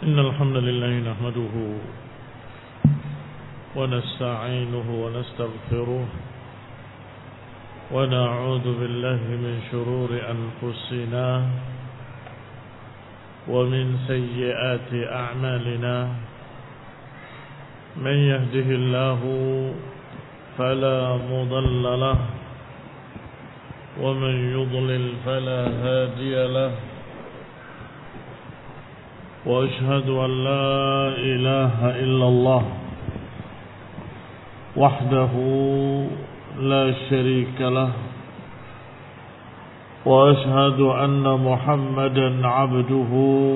إن الحمد لله نحمده ونستعينه ونستغفره ونعوذ بالله من شرور أنفسنا ومن سيئات أعمالنا من يهده الله فلا مضل له ومن يضلل فلا هادي له وأشهد أن لا إله إلا الله وحده لا شريك له وأشهد أن محمدا عبده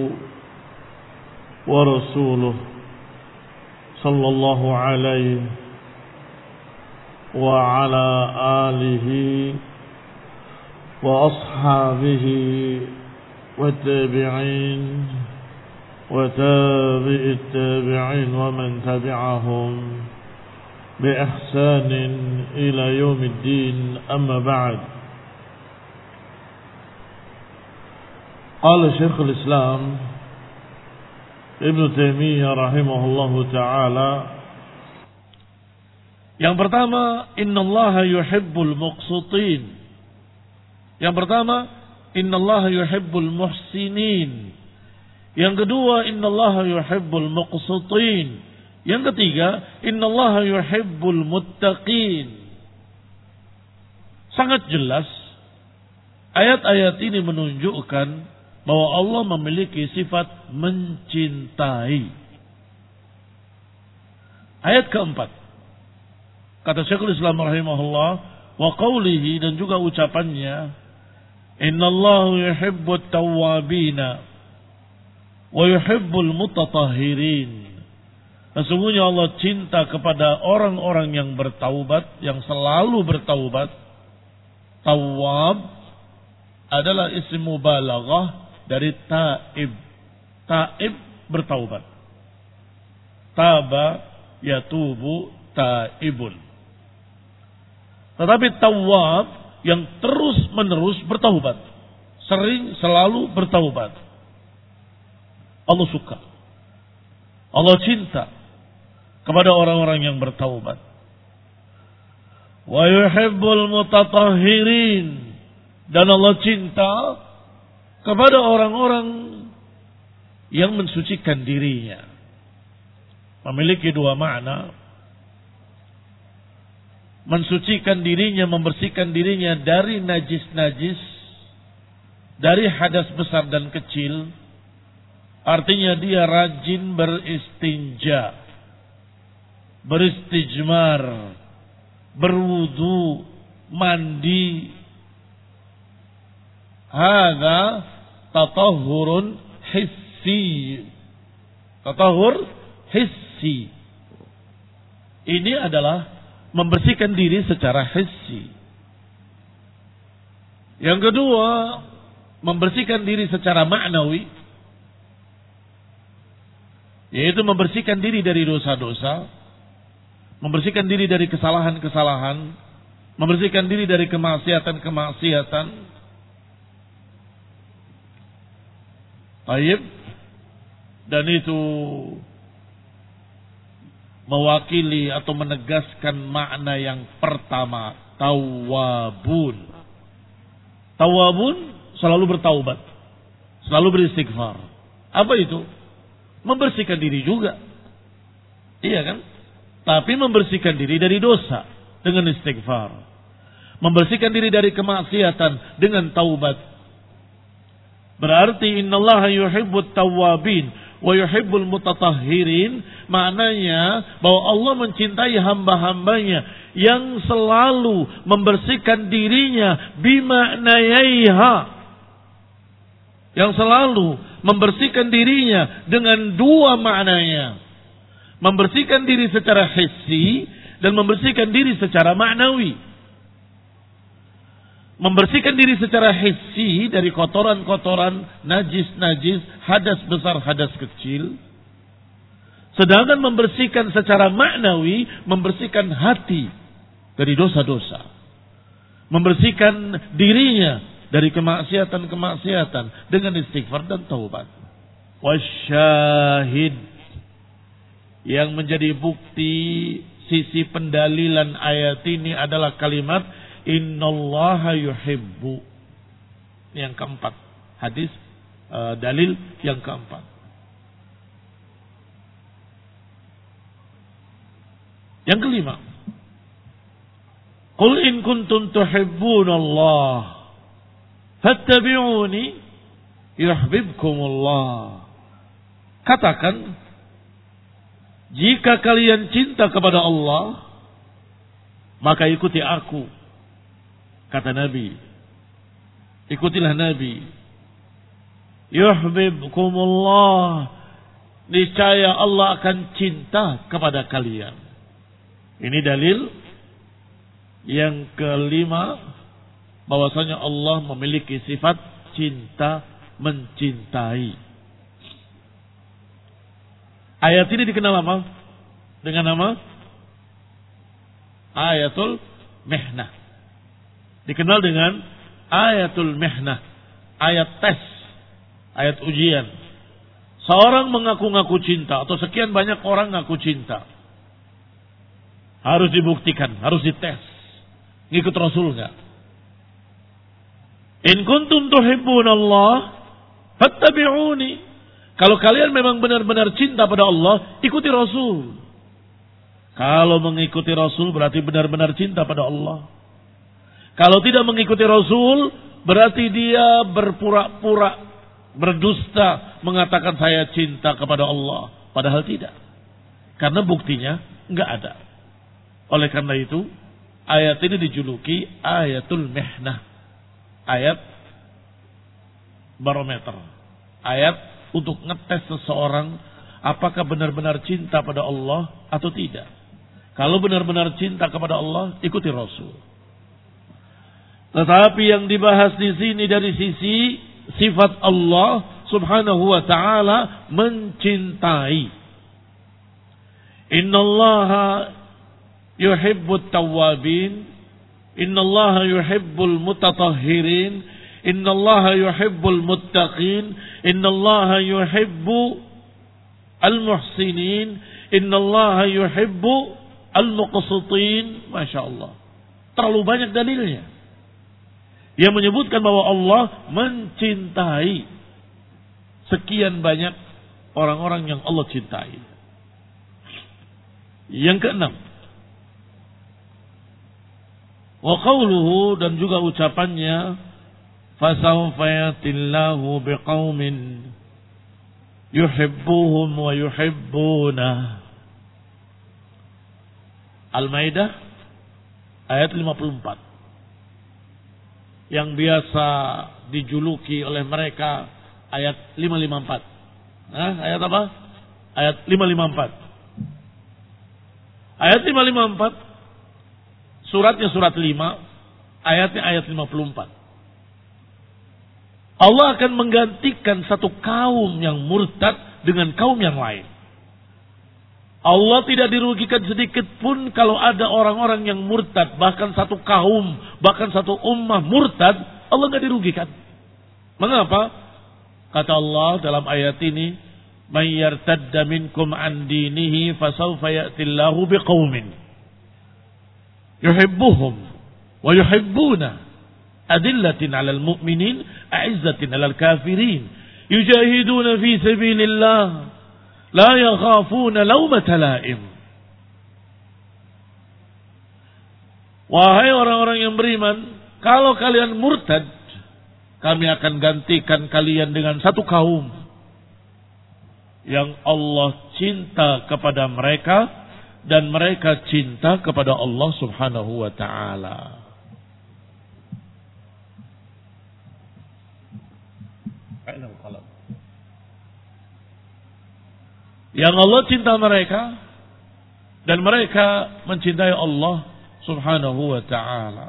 ورسوله صلى الله عليه وعلى آله وأصحابه والتابعين وتابع التابعين ومن تبعهم بإحسان إلى يوم الدين. أما بعد، قال شيخ الإسلام ابن تيمية رحمه الله تعالى: yang pertama, innallaha yuhibbul muqsitin. Yang pertama, innallaha yuhibbul muhsinin. Yang kedua, innallaha yuhibbul muqsitin. Yang ketiga, innallaha yuhibbul muttaqin. Sangat jelas ayat-ayat ini menunjukkan bahwa Allah memiliki sifat mencintai. Ayat keempat, kata Syekhul Islam rahimahullah, wa qawlihi, dan juga ucapannya, innallaha yuhibbut tawwabina wa yuhibbul mutatahhirin. Sesungguhnya Allah cinta kepada orang-orang yang bertaubat, yang selalu bertaubat. Tawwab adalah isim mubalaghah dari taib. Taib bertaubat. Taba yatubu taibun. Tetapi tawwab yang terus-menerus bertaubat, sering selalu bertaubat. Allah suka, Allah cinta kepada orang-orang yang bertaubat. Wa yuhibbul mutatahhirin, dan Allah cinta kepada orang-orang yang mensucikan dirinya. Memiliki dua makna. Mensucikan dirinya, membersihkan dirinya dari najis-najis, dari hadas besar dan kecil. Artinya dia rajin beristinja, beristijmar, berwudu, mandi. Hadza tatahhurun hissi. Tatahhur hissi. Ini adalah membersihkan diri secara hissi. Yang kedua, membersihkan diri secara maknawi, yaitu membersihkan diri dari dosa-dosa, membersihkan diri dari kesalahan-kesalahan, membersihkan diri dari kemaksiatan-kemaksiatan. Baik, dan itu mewakili atau menegaskan makna yang pertama, tawwabun. Tawwabun selalu bertaubat, selalu beristighfar. Apa itu? Membersihkan diri juga. Iya kan? Tapi membersihkan diri dari dosa dengan istighfar. Membersihkan diri dari kemaksiatan dengan taubat. Berarti innallaha yuhibbut tawwabin wa yuhibbul mutatahhirin. Maknanya bahwa Allah mencintai hamba-hambanya yang selalu membersihkan dirinya bimaknayaiha. Yang selalu membersihkan dirinya dengan dua maknanya. Membersihkan diri secara hissi dan membersihkan diri secara maknawi. Membersihkan diri secara hissi dari kotoran-kotoran, najis-najis, hadas besar, hadas kecil. Sedangkan membersihkan secara maknawi, membersihkan hati dari dosa-dosa. Membersihkan dirinya dari kemaksiatan-kemaksiatan dengan istighfar dan taubat. wasyahid. Yang menjadi bukti sisi pendalilan ayat ini adalah kalimat innallaha yuhibbu. Yang keempat, hadis dalil yang keempat. Yang kelima, qul in kuntum tuhibbunallah fattabi'uni yuhibbukumullah. Katakan, jika kalian cinta kepada Allah, maka ikuti aku. Kata Nabi, ikutilah Nabi. Yuhibbukumullah, niscaya Allah akan cinta kepada kalian. Ini dalil yang kelima, bahwasanya Allah memiliki sifat cinta, mencintai. Ayat ini dikenal apa? Dengan nama Ayatul Mihnah. Dikenal dengan Ayatul Mihnah, ayat tes, ayat ujian. Seorang mengaku-ngaku cinta, atau sekian banyak orang ngaku cinta, harus dibuktikan, harus dites. Ngikut Rasul enggak? In kuntum tuhibbunallah fattabi'uni. Kalau kalian memang benar-benar cinta pada Allah, ikuti Rasul. Kalau mengikuti Rasul berarti benar-benar cinta pada Allah. Kalau tidak mengikuti Rasul, berarti dia berpura-pura, berdusta, mengatakan saya cinta kepada Allah. Padahal tidak. Karena buktinya enggak ada. Oleh karena itu, ayat ini dijuluki Ayatul Mihnah. Ayat barometer. Ayat untuk ngetes seseorang apakah benar-benar cinta pada Allah atau tidak. Kalau benar-benar cinta kepada Allah, ikuti Rasul. Tetapi yang dibahas di sini dari sisi sifat Allah Subhanahu wa ta'ala mencintai. Innallaha yuhibbut tawwabin, innallaha yuhibbul mutatahhirin, innallaha yuhibbul muttaqin, innallaha yuhibbu al-muhsinin, innallaha yuhibbu al-muqsitin. Masya Allah, terlalu banyak dalilnya yang menyebutkan bahwa Allah mencintai sekian banyak orang-orang yang Allah cintai. Yang keenam, wa qawluhu, dan juga ucapannya, fasawfa yatillahu biqaumin yuhibbuhum wa yuhibbunah. Al-Maidah ayat 54. Yang biasa dijuluki oleh mereka ayat 554. Ayat apa? Ayat 554. Ayat 554, suratnya surat 5, ayatnya ayat 54. Allah akan menggantikan satu kaum yang murtad dengan kaum yang lain. Allah tidak dirugikan sedikit pun kalau ada orang-orang yang murtad, bahkan satu kaum, bahkan satu ummah murtad, Allah tidak dirugikan. Mengapa? Kata Allah dalam ayat ini, "Man yartadda minkum an dinihi fasawfa ya'tillahu biqaumin yuhibbuhum wa yuhibbuna adillatin 'alal mu'minin a'izzatin 'alal kafirin yujahiduna fi sabilillah la yakhafuna lawmata la'im." Wahai orang-orang yang beriman, kalau kalian murtad, kami akan gantikan kalian dengan satu kaum yang Allah cinta kepada mereka dan mereka cinta kepada Allah Subhanahu wa ta'ala. Yang Allah cinta mereka dan mereka mencintai Allah Subhanahu wa ta'ala.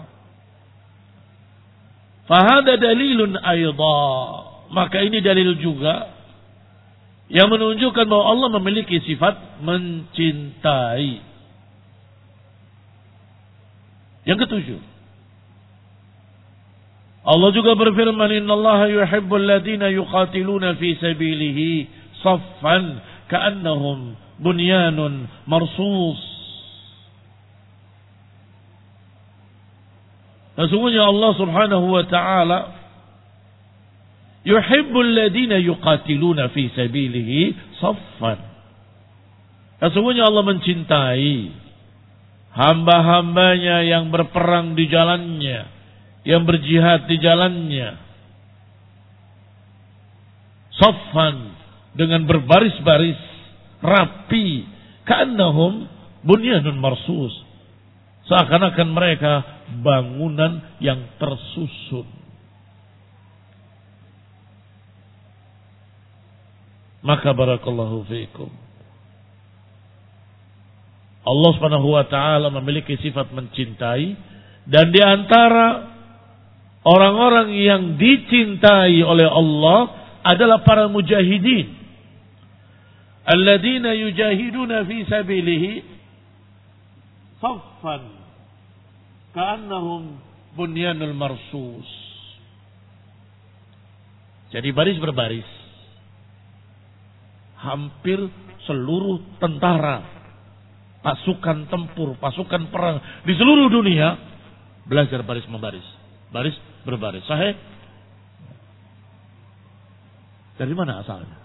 Fahada dalilun aidha, maka ini dalil juga yang menunjukkan bahwa Allah memiliki sifat mencintai. Yang ketujuh, Allah juga berfirman, innallaha yuhibbul ladzina yuqatiluna fi sabilihi saffan ka'annahum bunyanun marsus. Sesungguhnya Allah Subhanahu wa taala yuhibbul ladina yuqatiluna fi sabilihi saffan. Sesungguhnya Allah mencintai hamba-hambanya yang berperang di jalannya, yang berjihad di jalannya. Saffan, dengan berbaris-baris rapi, ka'annahum bunyanun marsus. Seakan-akan mereka bangunan yang tersusun. Maka barakallahu fiikum, Allah Subhanahu wa taala memiliki sifat mencintai, dan di antara orang-orang yang dicintai oleh Allah adalah para mujahidin. Alladzina yujahiduna fi sabilihi saffan ka'annahum bunyanul marsus. Jadi baris berbaris. Hampir seluruh tentara, pasukan tempur, pasukan perang di seluruh dunia belajar baris membaris, baris berbaris. Sahih? Dari mana asalnya?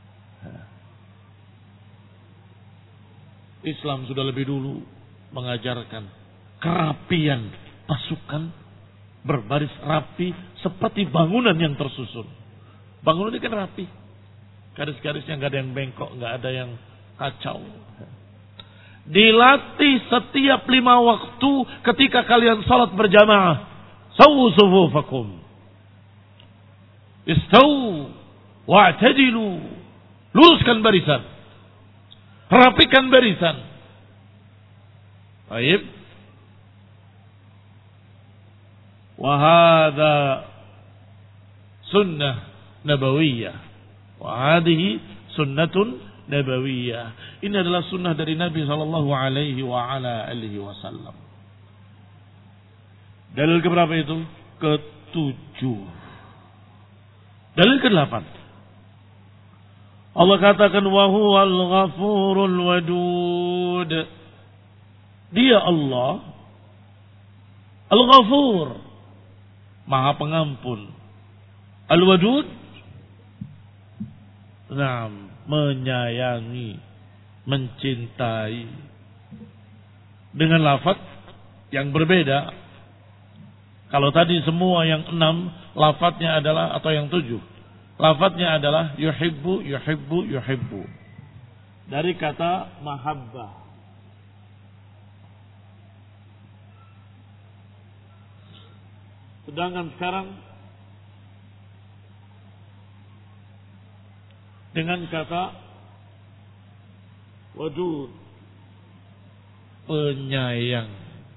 Islam sudah lebih dulu mengajarkan kerapian pasukan berbaris rapi seperti bangunan yang tersusun. Bangunan ini kan rapi. Garis-garisnya nggak ada yang bengkok, nggak ada yang kacau. Dilatih setiap 5 waktu ketika kalian salat berjamaah. Sawu sufufakum. Istawu wa'tadilu. Luruskan barisan. Rapikan barisan. Baik. Wa hadza sunnah nabawiyah. Wa hadhihi sunnatun nabawiyah. Ini adalah sunnah dari Nabi sallallahu alaihi wa ala alihi wasallam. Dalil keberapa itu? Ke-7. Dalil ke-8. Allah katakan wa huwal ghafurul wadud. Dia Allah Al-Ghafur, Maha Pengampun. Al-Wadud, menyayangi, mencintai. Dengan lafaz yang berbeda. Kalau tadi semua yang 6 lafaznya adalah, atau yang 7 lafaznya adalah yuhibbu, yuhibbu, yuhibbu, dari kata mahabbah. Sedangkan sekarang dengan kata wadud, penyayang.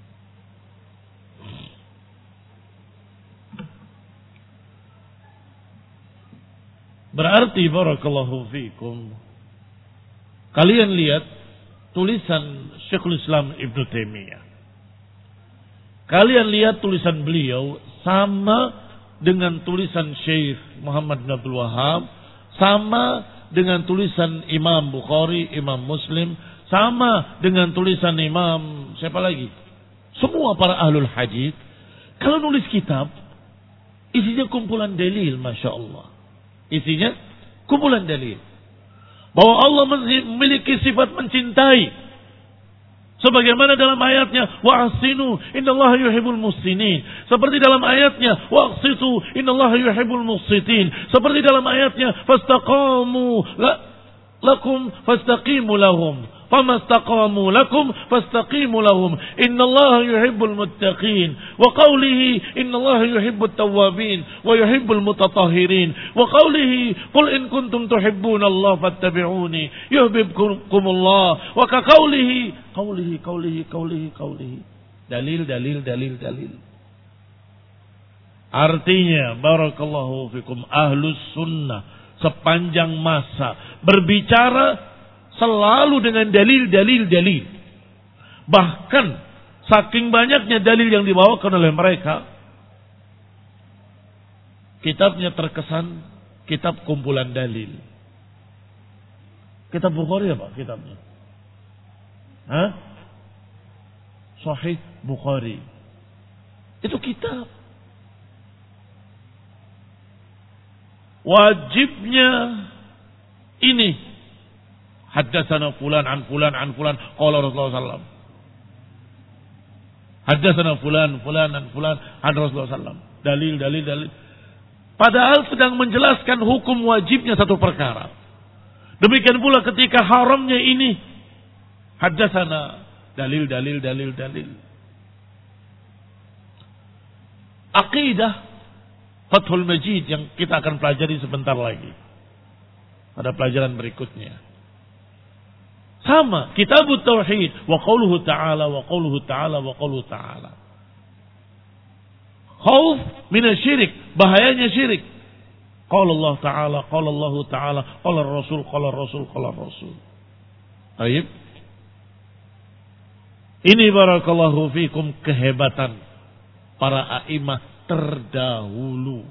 Berarti barakallahu fikum, kalian lihat tulisan Syekhul Islam Ibnu Taimiyah. Kalian lihat tulisan beliau sama dengan tulisan Syekh Muhammad bin Abdul Wahhab, sama dengan tulisan Imam Bukhari, Imam Muslim, sama dengan tulisan Imam siapa lagi? Semua para ahlul hadis. Kalau nulis kitab, isinya kumpulan dalil, Masya Allah. Isinya kumpulan dalil. Bahwa Allah memiliki sifat mencintai. Sebagaimana dalam ayatnya, wa'asinu innallaha yuhibbul muhsinin. Seperti dalam ayatnya, wa'asitu innallaha yuhibbul muqsitin. Seperti dalam ayatnya, fastaqamu lakum fastaqimu lahum. Famastaqamu lakum fastaqimu lahum. Innallaha yuhibbul muttaqin. Wa qawlihi innallaha yuhibbut tawwabin wa yuhibbul mutatahhirin. Wa qawlihi qul in kuntum tuhibbunallaha fattabi'uni yuhibbukumullah. Wa ka qawlihi qawlihi. Dalil. Artinya barakallahu fikum, ahlus sunnah sepanjang masa berbicara selalu dengan dalil. Bahkan saking banyaknya dalil yang dibawakan oleh mereka, kitabnya terkesan kitab kumpulan dalil. Kitab Bukhari apa kitabnya? Hah? Sahih Bukhari. Itu kitab. Wajibnya ini. Haddatsana fulan an fulan an fulan qala Rasulullah sallallahu Haddatsana fulan an fulan an Rasulullah sallallahu Dalil. Padahal sedang menjelaskan hukum wajibnya satu perkara. Demikian pula ketika haramnya ini. Haddatsana dalil. Aqidah Fathul Majid yang kita akan pelajari sebentar lagi. Pada pelajaran berikutnya. Sama, Kitabut Tauhid wa qauluhu ta'ala wa qauluhu ta'ala wa qauluhu ta'ala. Khauf minasyirik, bahayanya syirik. Qala Allah Ta'ala, qala Allah Ta'ala, qala Rasul, qala Rasul, qala Rasul. Baik. Ini barakallahu fikum kehebatan para a'imah terdahulu.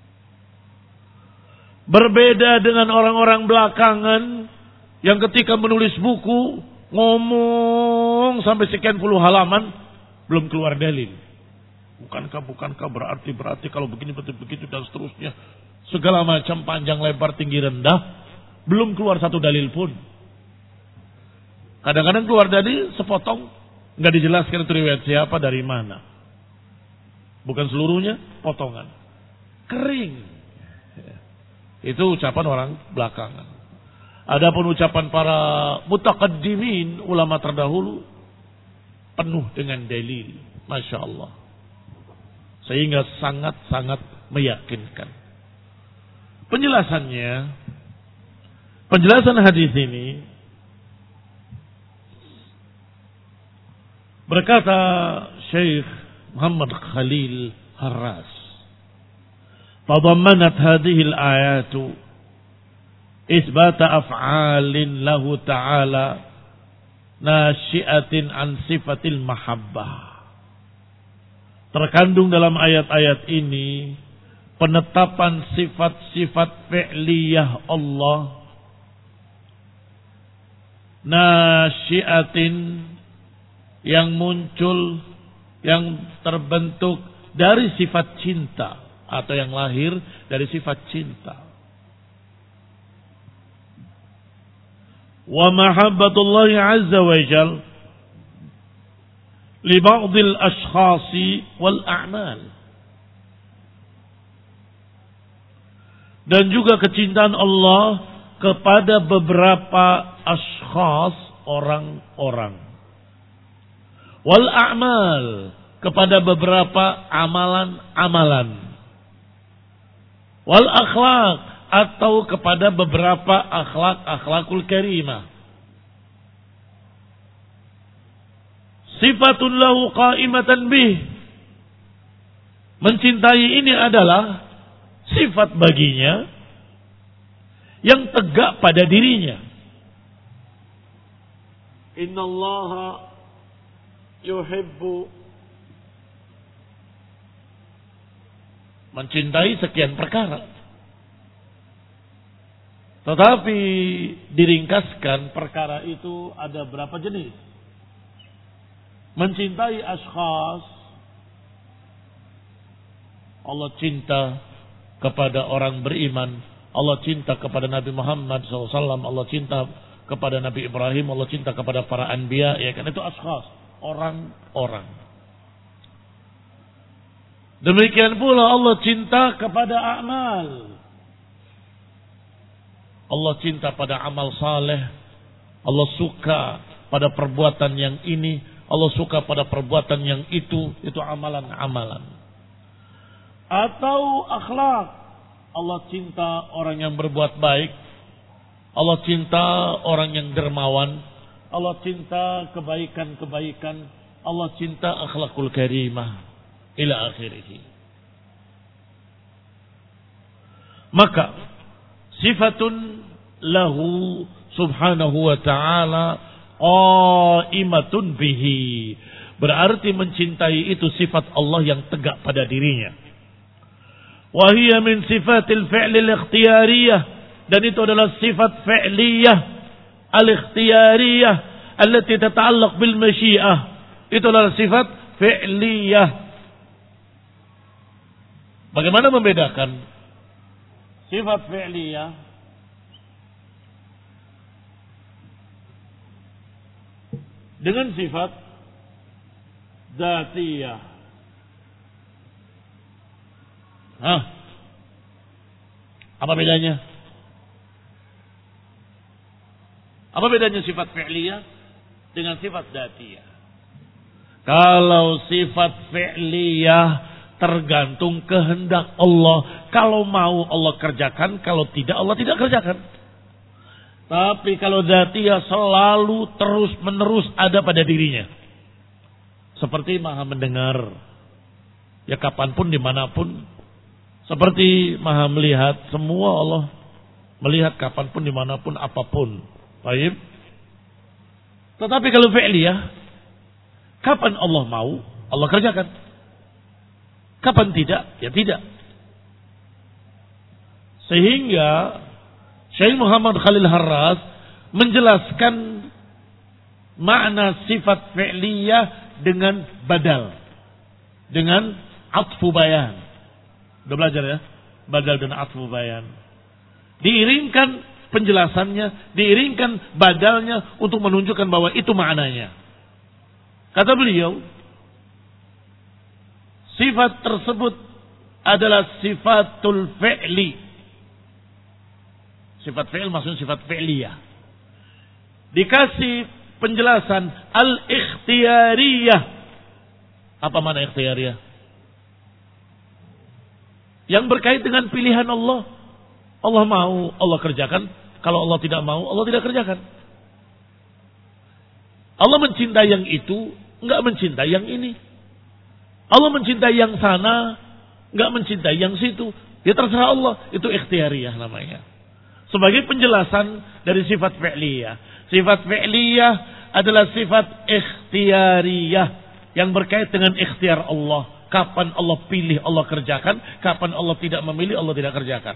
Berbeda dengan orang-orang belakangan yang ketika menulis buku ngomong sampai sekian puluh halaman belum keluar dalil. Bukankah berarti kalau begini begitu dan seterusnya. Segala macam panjang lebar tinggi rendah belum keluar satu dalil pun. Kadang-kadang keluar dalil sepotong nggak dijelaskan itu riwayat siapa dari mana. Bukan seluruhnya, potongan. Kering. Itu ucapan orang belakangan. Adapun ucapan para mutaqaddimin, ulama terdahulu, penuh dengan dalil. Masya Allah. Sehingga sangat-sangat meyakinkan. Penjelasan hadis ini, berkata Syekh Muhammad Khalil Harras, tadammanat hadhihi al-ayatu isbat af'alin lahu ta'ala nasyi'atin an sifatil mahabbah. Terkandung dalam ayat-ayat ini penetapan sifat-sifat fi'liyah Allah nasyi'atin yang muncul, yang terbentuk dari sifat cinta atau yang lahir dari sifat cinta. Wa mahabbatullah azza wa jal li ba'dil ashkhasi wal a'mal. Dan juga kecintaan Allah kepada beberapa ashkhas, orang-orang. Wal a'mal, kepada beberapa amalan-amalan. Wal akhlaq, atau kepada beberapa akhlakul karimah. Sifatun lahu qa'imatan bih. Mencintai ini adalah sifat baginya yang tegak pada dirinya. Innallaha yuhibbu, mencintai sekian perkara. Tetapi diringkaskan perkara itu ada berapa jenis. Mencintai ashkhas, Allah cinta kepada orang beriman, Allah cinta kepada Nabi Muhammad SAW, Allah cinta kepada Nabi Ibrahim, Allah cinta kepada para anbiya, ya kan, itu ashkhas, orang-orang. Demikian pula Allah cinta kepada amal. Allah cinta pada amal saleh. Allah suka pada perbuatan yang ini. Allah suka pada perbuatan yang itu amalan-amalan. Atau akhlak. Allah cinta orang yang berbuat baik. Allah cinta orang yang dermawan. Allah cinta kebaikan-kebaikan. Allah cinta akhlakul karimah. Ila akhirih. Maka sifatun lahu subhanahu wa ta'ala qa'imatun bihi, berarti mencintai itu sifat Allah yang tegak pada dirinya. Wa hiya min sifatil fi'lil ikhtiyariyah, dan itu adalah sifat fi'liyah al-ikhtiyariyah allati tata'allaq bil masyiah. Itulah sifat fi'liyah. Bagaimana membedakan sifat fi'liyah dengan sifat dzatiyah? Apa bedanya? Apa bedanya sifat fi'liyah dengan sifat dzatiyah? Kalau sifat fi'liyah tergantung kehendak Allah. Kalau mau Allah kerjakan, kalau tidak Allah tidak kerjakan. Tapi kalau dzatiyah selalu terus menerus ada pada dirinya. Seperti maha mendengar. Ya kapanpun dimanapun. Seperti maha melihat. Semua Allah melihat kapanpun dimanapun apapun. Baik. Tetapi kalau fi'liyah, kapan Allah mau Allah kerjakan. Kapan tidak, ya tidak. Sehingga Syekh Muhammad Khalil Harras menjelaskan makna sifat fi'liyah dengan badal. Dengan atfu bayan. Udah belajar ya? Badal dan atfu bayan. Diiringkan penjelasannya, diiringkan badalnya untuk menunjukkan bahwa itu maknanya. Kata beliau, sifat tersebut adalah sifatul fi'li. Sifat fi'il maksudnya sifat fi'liyah. Dikasih penjelasan al-ikhtiyariyah. Apa makna ikhtiyariyah? Yang berkait dengan pilihan Allah. Allah mau, Allah kerjakan. Kalau Allah tidak mau, Allah tidak kerjakan. Allah mencintai yang itu, enggak mencintai yang ini. Allah mencintai yang sana, enggak mencintai yang situ. Ya terserah Allah, itu ikhtiyariyah namanya. Sebagai penjelasan dari sifat fi'liyah. Sifat fi'liyah adalah sifat ikhtiyariyah yang berkait dengan ikhtiar Allah. Kapan Allah pilih, Allah kerjakan. Kapan Allah tidak memilih, Allah tidak kerjakan.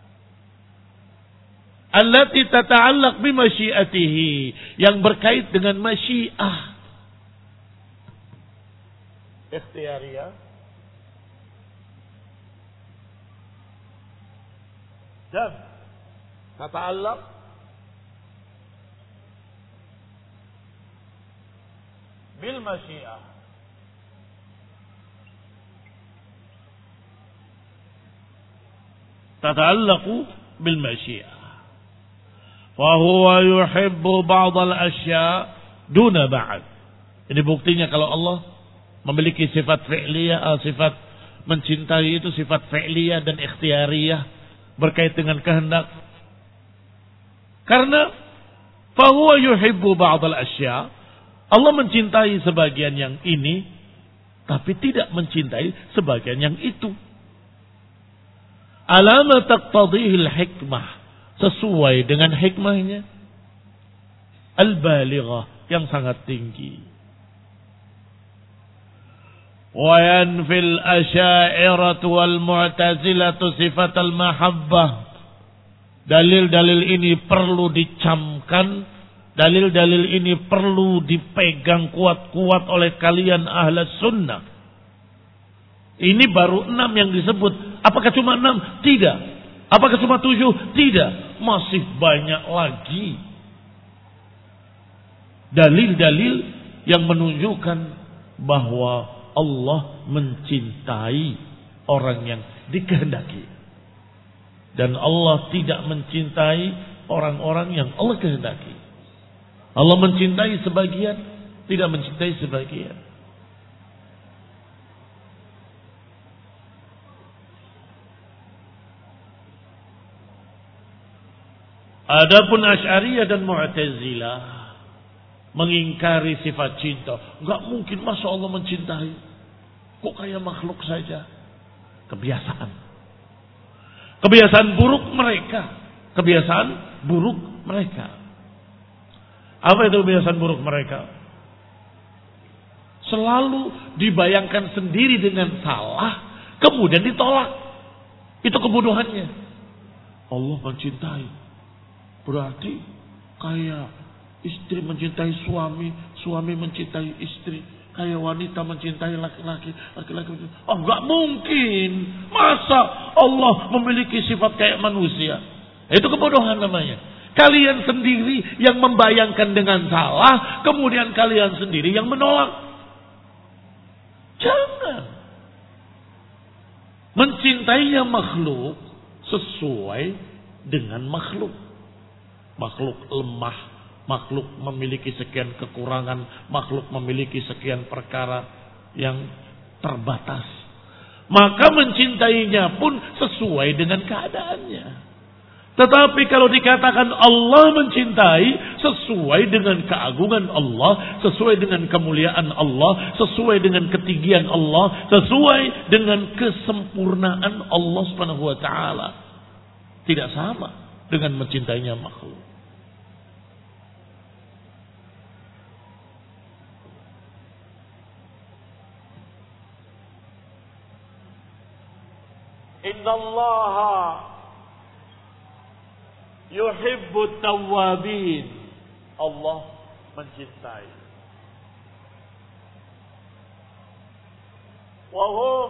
Allati tata'allaq bimasyiatihi, yang berkait dengan masyiah. Ikhtiyariyah dan tata'allaq bil masyiah. Tata'allaqu bil masyiah. Fahuwa yuhibbu ba'dal asya' duna ba'd. Ini buktinya kalau Allah memiliki sifat fi'liyah, sifat mencintai itu sifat fi'liyah dan ikhtiyariyah berkait dengan kehendak. Karena fahuwa yuhibbu ba'dal asya', Allah mencintai sebagian yang ini tapi tidak mencintai sebagian yang itu. Alama taqtadihil hikmah, sesuai dengan hikmahnya al-balighah yang sangat tinggi. Wa yanfil asy'ariyah wal mu'tazilah sifat al-mahabbah. Dalil-dalil ini perlu dicamkan, dalil-dalil ini perlu dipegang kuat-kuat oleh kalian ahlus sunnah. Ini baru 6 yang disebut. Apakah cuma 6? Tidak. Apakah cuma 7? Tidak. Masih banyak lagi dalil-dalil yang menunjukkan bahwa Allah mencintai orang yang dikehendaki. Dan Allah tidak mencintai orang-orang yang Allah kehendaki. Allah mencintai sebagian, tidak mencintai sebagian. Adapun Asy'ariyah dan Mu'tazilah mengingkari sifat cinta. Enggak mungkin, masa Allah mencintai? Kok kayak makhluk saja? Kebiasaan. Kebiasaan buruk mereka. Kebiasaan buruk mereka. Apa itu kebiasaan buruk mereka? Selalu dibayangkan sendiri dengan salah, kemudian ditolak. Itu kebodohannya. Allah mencintai. Berarti kayak Istri mencintai suami, suami mencintai istri. Kayak wanita mencintai laki-laki, laki-laki. Oh, enggak mungkin. Masa Allah memiliki sifat kayak manusia? Itu kebodohan namanya. Kalian sendiri yang membayangkan dengan salah, kemudian kalian sendiri yang menolak. Jangan. Mencintainya makhluk sesuai dengan makhluk. Makhluk lemah, makhluk memiliki sekian kekurangan, makhluk memiliki sekian perkara yang terbatas. Maka mencintainya pun sesuai dengan keadaannya. Tetapi kalau dikatakan Allah mencintai sesuai dengan keagungan Allah, sesuai dengan kemuliaan Allah, sesuai dengan ketinggian Allah, sesuai dengan kesempurnaan Allah Subhanahu wa taala. Tidak sama dengan mencintainya makhluk. Innallaha yuhibbut tawwabin. Allah mencintai. Wa hum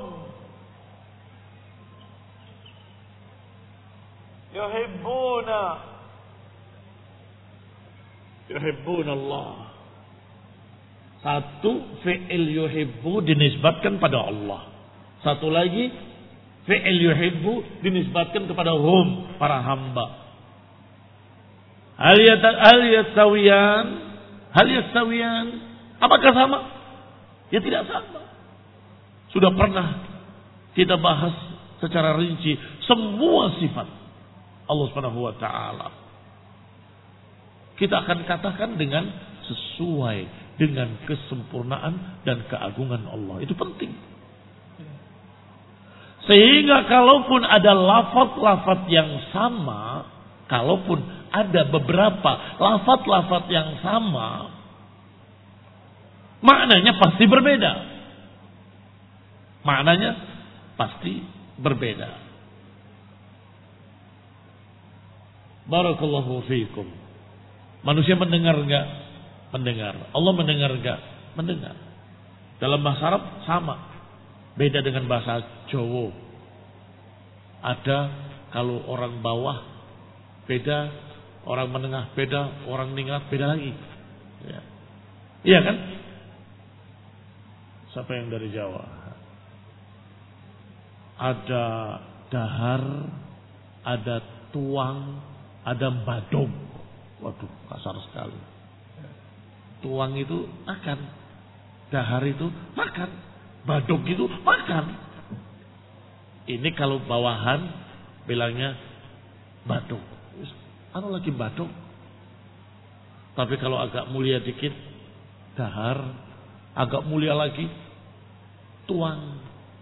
yuhibbuna Allah. Satu fi'il yuhibbu dinisbatkan pada Allah. Satu lagi fi'il yuhibbu dinisbatkan kepada hum, para hamba. Hal yastawiyan? Apakah sama? Ya tidak sama. Sudah pernah kita bahas secara rinci semua sifat Allah Subhanahu wa taala. Kita akan katakan dengan sesuai dengan kesempurnaan dan keagungan Allah. Itu penting. Sehingga kalaupun ada lafaz-lafaz yang sama, kalaupun ada beberapa lafaz-lafaz yang sama, maknanya pasti berbeda. Maknanya pasti berbeda. Barakallahu fiikum. Manusia mendengar enggak? Mendengar. Allah mendengar enggak? Mendengar. Dalam bahasa Arab sama. Beda dengan bahasa Jawa. Ada kalau orang bawah beda, orang menengah beda, orang ningrat beda lagi. Ya. Iya kan? Siapa yang dari Jawa? Ada dahar, ada tuang, ada badung. Waduh, kasar sekali. Tuang itu makan, dahar itu makan, badung itu makan. Ini kalau bawahan bilangnya badung. Anu lagi badung. Tapi kalau agak mulia dikit, dahar. Agak mulia lagi, tuang.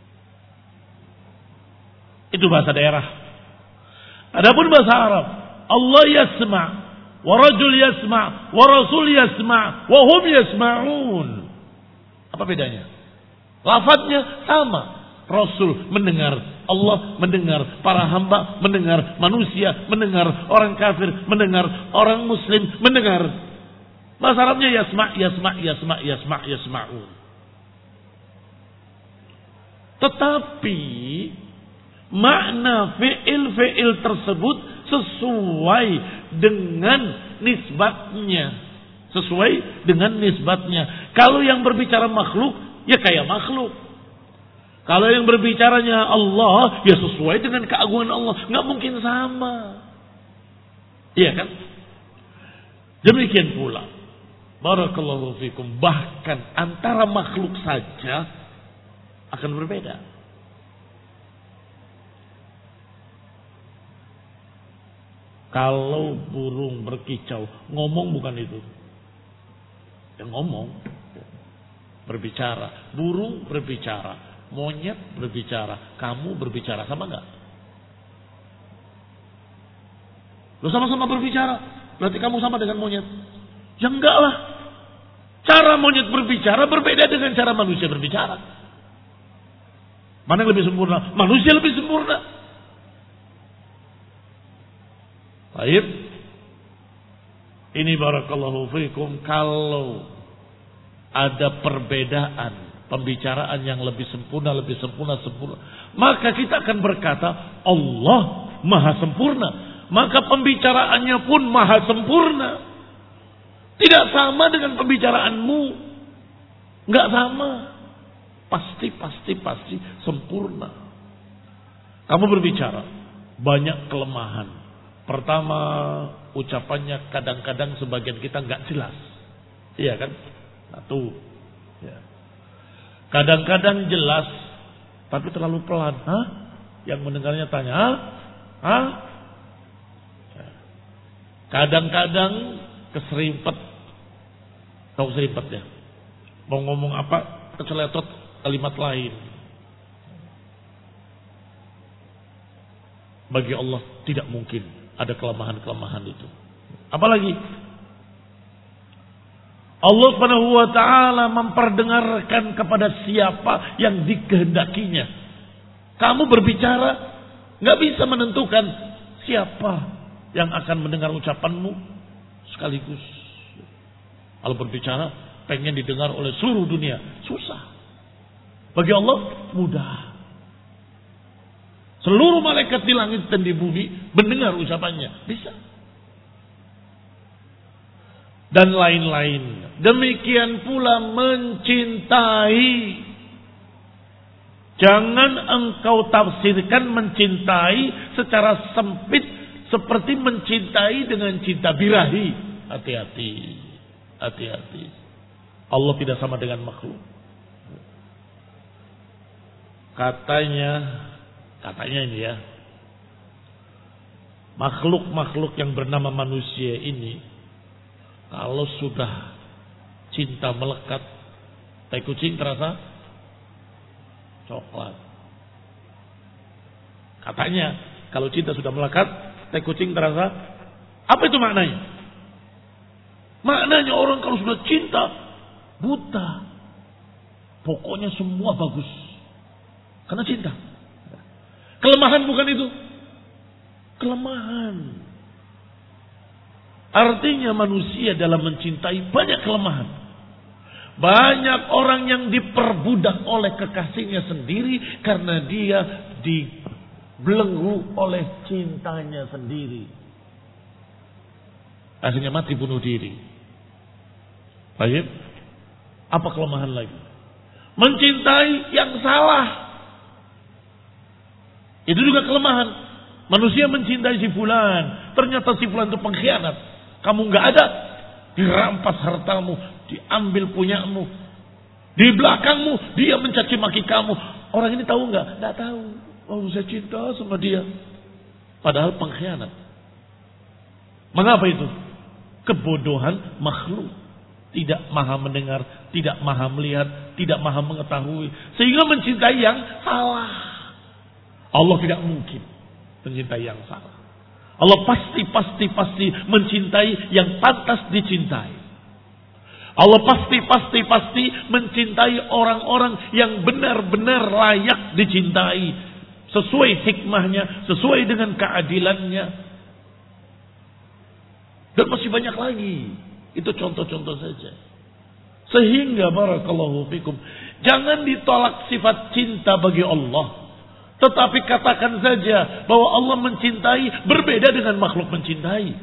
Itu bahasa daerah. Adapun bahasa Arab, Allah yasma', wa rajul yasma', wa rasul yasma', wa hum yasma'un. Apa bedanya? Lafadznya sama. Rasul mendengar, Allah mendengar, para hamba mendengar, manusia mendengar, orang kafir mendengar, orang muslim mendengar. Bahasa Arabnya yasma', yasma', yasma', yasma', yasma'un. Tetapi makna fi'il tersebut sesuai dengan nisbatnya. Sesuai dengan nisbatnya. Kalau yang berbicara makhluk, ya kayak makhluk. Kalau yang berbicaranya Allah, ya sesuai dengan keagungan Allah. Nggak mungkin sama. Iya kan? Demikian pula. Barakallahu fikum. Bahkan antara makhluk saja akan berbeda. Kalau burung berkicau, ngomong bukan itu. Yang ngomong, berbicara. Burung berbicara. Monyet berbicara, kamu berbicara, sama enggak? Lo sama-sama berbicara, berarti kamu sama dengan monyet? Ya enggak lah. Cara monyet berbicara berbeda dengan cara manusia berbicara. Mana yang lebih sempurna? Manusia lebih sempurna. Baik. Ini barakallahu fikum, kalau ada perbedaan pembicaraan yang lebih sempurna, maka kita akan berkata Allah maha sempurna, maka pembicaraannya pun maha sempurna. Tidak sama dengan pembicaraanmu, nggak sama. Pasti sempurna. Kamu berbicara banyak kelemahan. Pertama, ucapannya kadang-kadang sebagian kita nggak jelas, iya kan? Satu. Ya. Kadang-kadang jelas, tapi terlalu pelan. Hah? Yang mendengarnya tanya, hah? Ya. Kadang-kadang keserimpet. Tahu keserimpet ya? Mau ngomong apa, keceletot kalimat lain. Bagi Allah tidak mungkin ada kelemahan-kelemahan itu. Apalagi Allah Subhanahu wa taala memperdengarkan kepada siapa yang dikehendakinya. Kamu berbicara nggak bisa menentukan siapa yang akan mendengar ucapanmu sekaligus. Kalau berbicara pengen didengar oleh seluruh dunia, susah. Bagi Allah mudah. Seluruh malaikat di langit dan di bumi mendengar ucapannya, bisa. Dan lain-lain. Demikian pula mencintai. Jangan engkau tafsirkan mencintai secara sempit seperti mencintai dengan cinta birahi. Hati-hati. Hati-hati. Allah tidak sama dengan makhluk. Katanya ini ya, makhluk-makhluk yang bernama manusia ini, kalau sudah cinta melekat, tai kucing terasa coklat. Katanya kalau cinta sudah melekat, tai kucing terasa, apa itu maknanya? Maknanya orang kalau sudah cinta buta, pokoknya semua bagus karena cinta. Kelemahan bukan itu. Kelemahan. Artinya manusia dalam mencintai banyak kelemahan. Banyak orang yang diperbudak oleh kekasihnya sendiri karena dia dibelenggu oleh cintanya sendiri. Akhirnya mati bunuh diri. Baik. Apa kelemahan lagi? Mencintai yang salah. Itu juga kelemahan. Manusia mencintai si fulan, ternyata si fulan itu pengkhianat. Kamu nggak ada, dirampas hartamu, diambil punyamu. Di belakangmu dia mencaci maki kamu. Orang ini tahu nggak? Nggak tahu. Oh, saya cinta sama dia. Padahal pengkhianat. Mengapa itu? Kebodohan makhluk. Tidak maha mendengar, tidak maha melihat, tidak maha mengetahui. Sehingga mencintai yang salah. Allah tidak mungkin mencintai yang salah. Allah pasti mencintai yang pantas dicintai. Allah pasti mencintai orang-orang yang benar-benar layak dicintai. Sesuai hikmahnya, sesuai dengan keadilannya. Dan masih banyak lagi. Itu contoh-contoh saja. Sehingga barakallahu fikum, jangan ditolak sifat cinta bagi Allah. Tetapi katakan saja bahwa Allah mencintai berbeda dengan makhluk mencintai.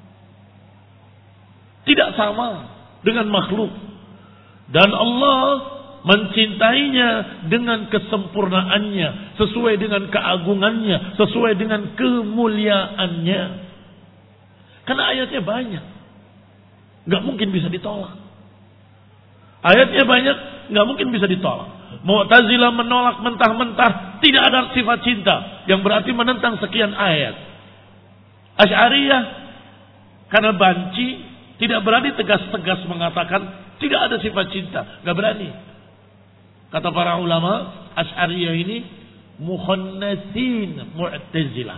Tidak sama dengan makhluk. Dan Allah mencintainya dengan kesempurnaannya, sesuai dengan keagungannya, sesuai dengan kemuliaannya. Karena ayatnya banyak. Nggak mungkin bisa ditolak. Ayatnya banyak, nggak mungkin bisa ditolak. Mu'tazilah menolak mentah-mentah tidak ada sifat cinta, yang berarti menentang sekian ayat. Asy'ariyah karena banci tidak berani tegas-tegas mengatakan tidak ada sifat cinta, nggak berani. Kata para ulama, Asy'ariyah ini mukhannatsin Mu'tazilah.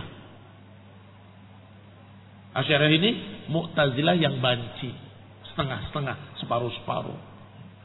Asy'ariyah ini Mu'tazilah yang banci, setengah-setengah, separuh-separuh.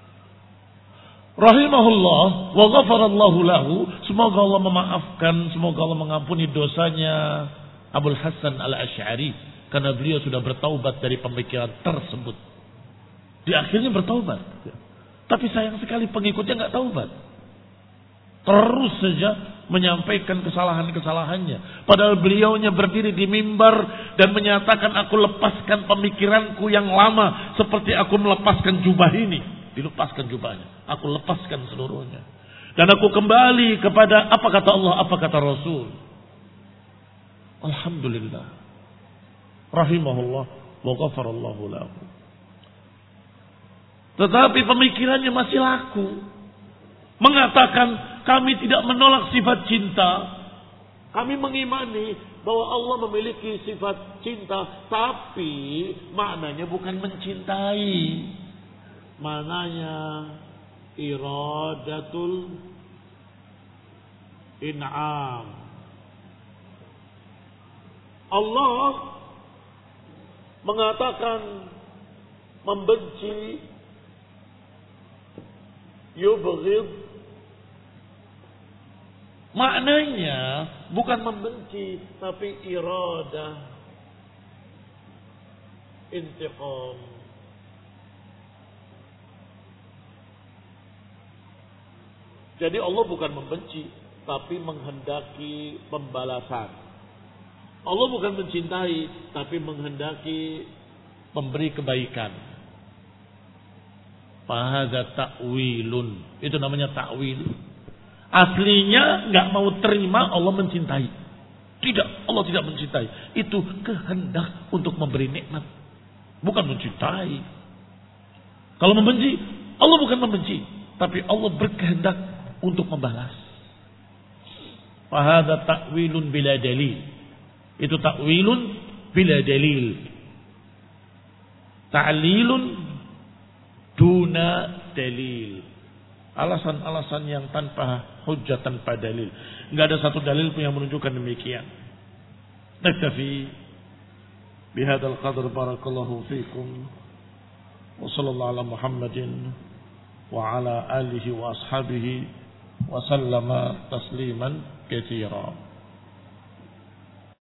Rahimahullah wa ghafarallahu lahu, semoga Allah memaafkan, semoga Allah mengampuni dosanya Abul Hasan Al-Asy'ari Karena beliau sudah bertaubat dari pemikiran tersebut. Di akhirnya bertaubat. Tapi sayang sekali pengikutnya nggak taubat. Terus saja menyampaikan kesalahan-kesalahannya. Padahal beliaunya berdiri di mimbar dan menyatakan, aku lepaskan pemikiranku yang lama seperti aku melepaskan jubah ini. Dilepaskan jubahnya. Aku lepaskan seluruhnya. Dan aku kembali kepada apa kata Allah, apa kata Rasul. Alhamdulillah. Rahimahullah wa ghafarallahu lahu. Tetapi pemikirannya masih laku. Mengatakan kami tidak menolak sifat cinta. Kami mengimani bahwa Allah memiliki sifat cinta, tapi maknanya bukan mencintai. Maknanya iradatul in'am. Allah mengatakan membenci, yubghid, maknanya bukan membenci tapi iradah intiqam. Jadi Allah bukan membenci tapi menghendaki pembalasan. Allah bukan mencintai tapi menghendaki memberi kebaikan. Fahadza ta'wilun. Itu namanya ta'wil. Aslinya nggak mau terima Allah mencintai. Tidak, Allah tidak mencintai. Itu kehendak untuk memberi nikmat, bukan mencintai. Kalau membenci, Allah bukan membenci, tapi Allah berkehendak untuk membalas. Fahadza ta'wilun bila dalil. Itu ta'wilun bila dalil. Ta'lilun duna dalil. Alasan-alasan yang tanpa hujjah, tanpa dalil. Enggak ada satu dalil pun yang menunjukkan demikian. Naktafi bihadzal qadr, barakallahu fikum. Wa sallallahu ala Muhammadin wa ala alihi wa ashabihi wa sallama tasliman katsira.